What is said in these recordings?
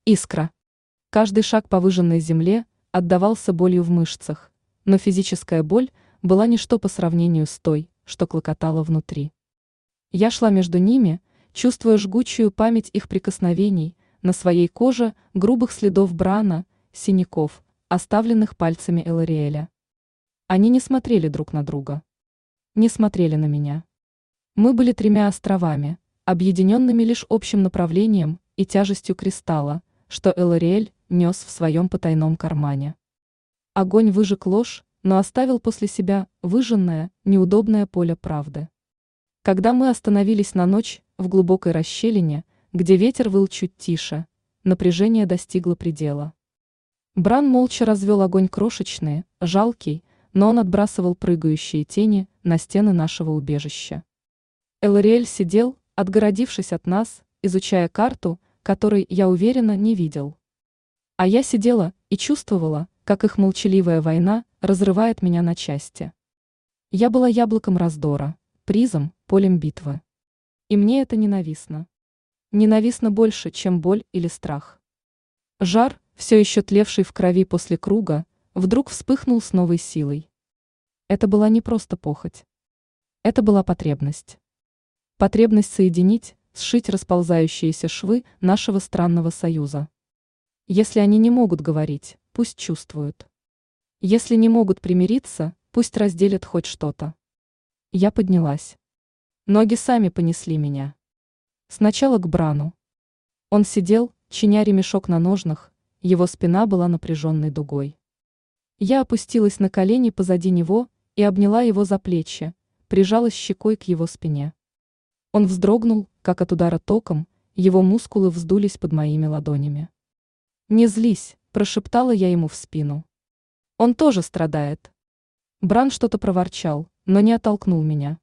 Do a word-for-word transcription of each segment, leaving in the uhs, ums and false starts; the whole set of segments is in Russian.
Искра. Каждый шаг по выжженной земле отдавался болью в мышцах, но физическая боль была ничто по сравнению с той, что клокотала внутри. Я шла между ними, чувствуя жгучую память их прикосновений, на своей коже грубых следов Брана, синяков, оставленных пальцами Элариэля. Они не смотрели друг на друга. Не смотрели на меня. Мы были тремя островами, объединенными лишь общим направлением и тяжестью кристалла, что Элариэль нес в своем потайном кармане. Огонь выжег ложь, но оставил после себя выжженное, неудобное поле правды. Когда мы остановились на ночь в глубокой расщелине, где ветер выл чуть тише, напряжение достигло предела. Бран молча развел огонь крошечный, жалкий, но он отбрасывал прыгающие тени на стены нашего убежища. Элариэль сидел, отгородившись от нас, изучая карту, которой, я уверена, не видел. А я сидела и чувствовала, как их молчаливая война разрывает меня на части. Я была яблоком раздора, призом, полем битвы. И мне это ненавистно. Ненавистно больше, чем боль или страх. Жар, все еще тлевший в крови после круга, вдруг вспыхнул с новой силой. Это была не просто похоть. Это была потребность. Потребность соединить, сшить расползающиеся швы нашего странного союза. Если они не могут говорить, пусть чувствуют. Если не могут примириться, пусть разделят хоть что-то. Я поднялась. Ноги сами понесли меня. Сначала к Брану. Он сидел, чиня ремешок на ножнах, его спина была напряженной дугой. Я опустилась на колени позади него и обняла его за плечи, прижалась щекой к его спине. Он вздрогнул, как от удара током, его мускулы вздулись под моими ладонями. «Не злись», – прошептала я ему в спину. «Он тоже страдает». Бран что-то проворчал, но не оттолкнул меня.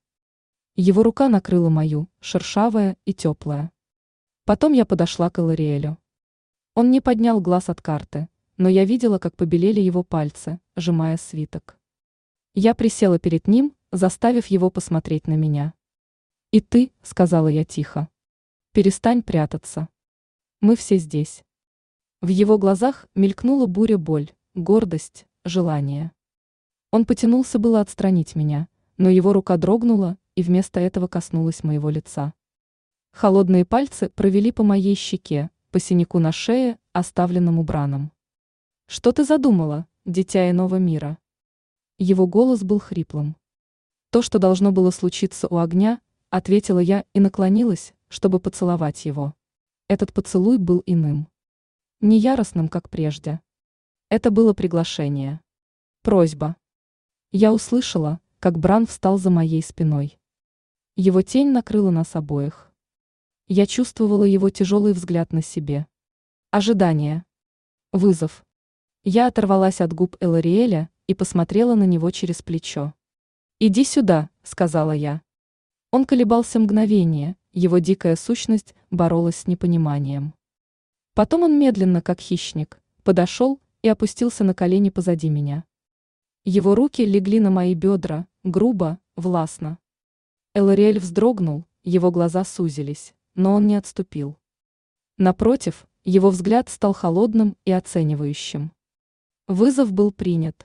Его рука накрыла мою, шершавая и теплая. Потом я подошла к Элариэлю. Он не поднял глаз от карты, но я видела, как побелели его пальцы, сжимая свиток. Я присела перед ним, заставив его посмотреть на меня. «И ты», — сказала я тихо, — «перестань прятаться. Мы все здесь». В его глазах мелькнула буря боль, гордость, желание. Он потянулся было отстранить меня, но его рука дрогнула и вместо этого коснулась моего лица. Холодные пальцы провели по моей щеке, по синяку на шее, оставленному Браном. «Что ты задумала, дитя иного мира?» Его голос был хриплым. «То, что должно было случиться у огня», — ответила я и наклонилась, чтобы поцеловать его. Этот поцелуй был иным. Не яростным, как прежде. Это было приглашение. Просьба. Я услышала, как Бран встал за моей спиной. Его тень накрыла нас обоих. Я чувствовала его тяжелый взгляд на себе. Ожидание. Вызов. Я оторвалась от губ Элариэля и посмотрела на него через плечо. «Иди сюда», — сказала я. Он колебался мгновение, его дикая сущность боролась с непониманием. Потом он медленно, как хищник, подошел и опустился на колени позади меня. Его руки легли на мои бедра, грубо, властно. Элариэль вздрогнул, его глаза сузились, но он не отступил. Напротив, его взгляд стал холодным и оценивающим. Вызов был принят.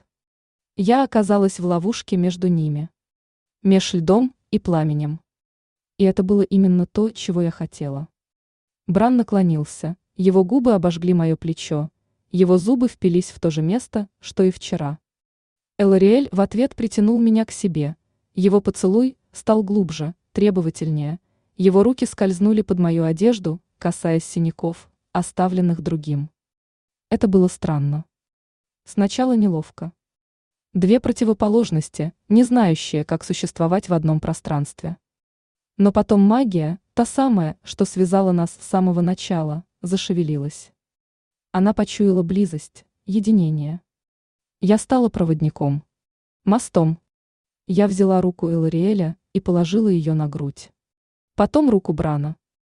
Я оказалась в ловушке между ними. Меж льдом и пламенем. И это было именно то, чего я хотела. Бран наклонился, его губы обожгли мое плечо, его зубы впились в то же место, что и вчера. Элариэль в ответ притянул меня к себе, его поцелуй стал глубже, требовательнее, его руки скользнули под мою одежду, касаясь синяков, оставленных другим. Это было странно. Сначала неловко. Две противоположности, не знающие, как существовать в одном пространстве. Но потом магия, та самая, что связала нас с самого начала, зашевелилась. Она почуяла близость, единение. Я стала проводником. Мостом. Я взяла руку Элариэля и положила ее на грудь. Потом руку Брана.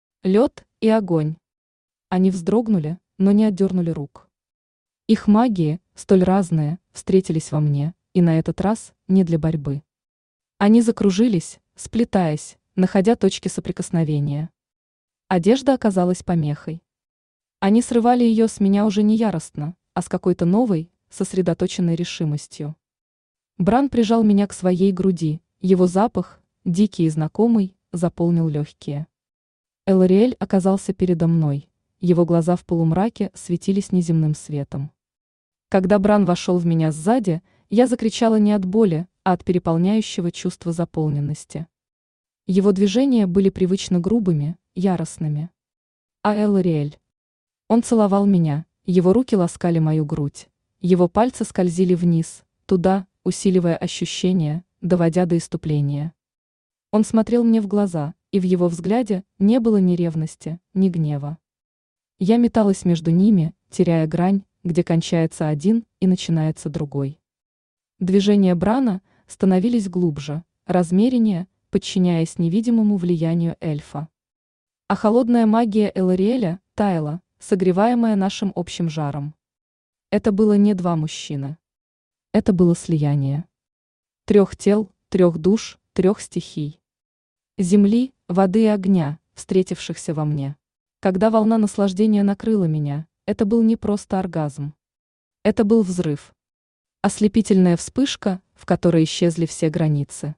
Лед и огонь. Они вздрогнули, но не отдернули рук. Их магии, столь разные, встретились во мне, и на этот раз не для борьбы. Они закружились, сплетаясь, находя точки соприкосновения. Одежда оказалась помехой. Они срывали ее с меня уже не яростно, а с какой-то новой, сосредоточенной решимостью. Бран прижал меня к своей груди, его запах, дикий и знакомый, заполнил легкие. Элариэль оказался передо мной, его глаза в полумраке светились неземным светом. Когда Бран вошел в меня сзади, я закричала не от боли, а от переполняющего чувства заполненности. Его движения были привычно грубыми, яростными. А Элариэль? Он целовал меня, его руки ласкали мою грудь, его пальцы скользили вниз, туда, усиливая ощущения, доводя до исступления. Он смотрел мне в глаза, и в его взгляде не было ни ревности, ни гнева. Я металась между ними, теряя грань, где кончается один и начинается другой. Движения Брана становились глубже, размереннее, подчиняясь невидимому влиянию эльфа. А холодная магия Элариэля таяла, согреваемая нашим общим жаром. Это было не два мужчины. Это было слияние. Трех тел, трех душ, трех стихий. Земли, воды и огня, встретившихся во мне. Когда волна наслаждения накрыла меня, это был не просто оргазм. Это был взрыв. Ослепительная вспышка, в которой исчезли все границы.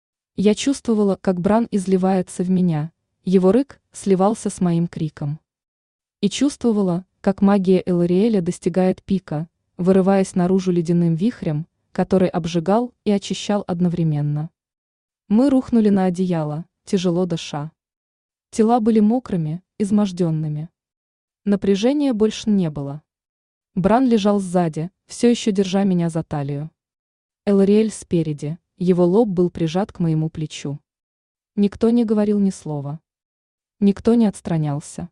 Я чувствовала, как Бран изливается в меня, его рык сливался с моим криком. И чувствовала, как магия Элариэля достигает пика, вырываясь наружу ледяным вихрем, который обжигал и очищал одновременно. Мы рухнули на одеяло, тяжело дыша. Тела были мокрыми, изможденными. Напряжения больше не было. Бран лежал сзади, все еще держа меня за талию. Элариэль спереди, его лоб был прижат к моему плечу. Никто не говорил ни слова. Никто не отстранялся.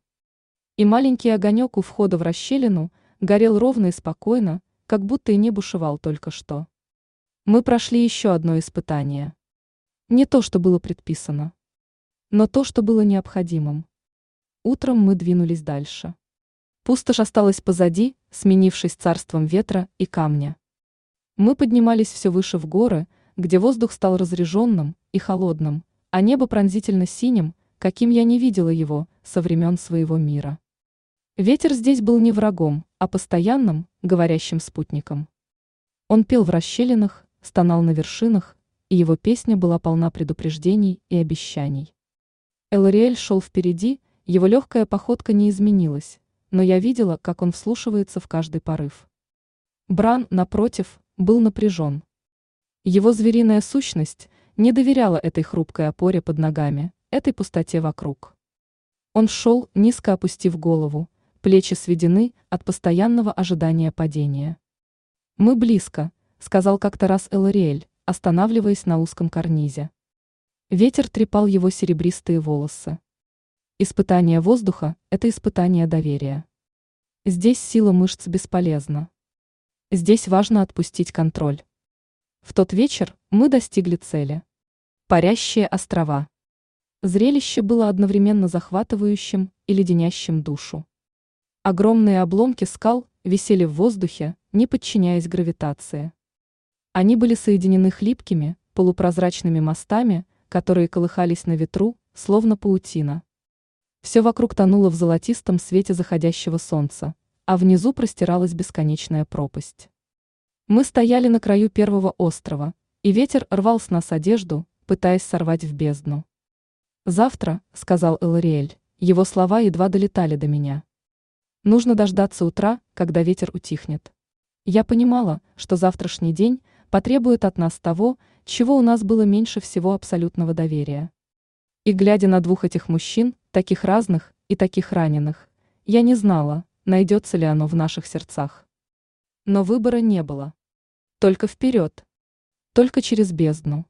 И маленький огонек у входа в расщелину горел ровно и спокойно, как будто и не бушевал только что. Мы прошли еще одно испытание. Не то, что было предписано, но то, что было необходимым. Утром мы двинулись дальше. Пустошь осталась позади, сменившись царством ветра и камня. Мы поднимались все выше в горы, где воздух стал разреженным и холодным, а небо пронзительно синим, каким я не видела его со времен своего мира. Ветер здесь был не врагом, а постоянным, говорящим спутником. Он пел в расщелинах, стонал на вершинах, и его песня была полна предупреждений и обещаний. Элариэль шел впереди, его легкая походка не изменилась, но я видела, как он вслушивается в каждый порыв. Бран, напротив, был напряжен. Его звериная сущность не доверяла этой хрупкой опоре под ногами, этой пустоте вокруг. Он шел, низко опустив голову, плечи сведены от постоянного ожидания падения. «Мы близко», — сказал как-то раз Элариэль, останавливаясь на узком карнизе. Ветер трепал его серебристые волосы. Испытание воздуха – это испытание доверия. Здесь сила мышц бесполезна. Здесь важно отпустить контроль. В тот вечер мы достигли цели. Парящие острова. Зрелище было одновременно захватывающим и леденящим душу. Огромные обломки скал висели в воздухе, не подчиняясь гравитации. Они были соединены хлипкими, полупрозрачными мостами, которые колыхались на ветру, словно паутина. Все вокруг тонуло в золотистом свете заходящего солнца, а внизу простиралась бесконечная пропасть. Мы стояли на краю первого острова, и ветер рвал с нас одежду, пытаясь сорвать в бездну. «Завтра», — сказал Элариэль, его слова едва долетали до меня. «Нужно дождаться утра, когда ветер утихнет». Я понимала, что завтрашний день потребует от нас того, чего у нас было меньше всего абсолютного доверия. И глядя на двух этих мужчин, таких разных и таких раненых, я не знала, найдется ли оно в наших сердцах. Но выбора не было. Только вперед. Только через бездну.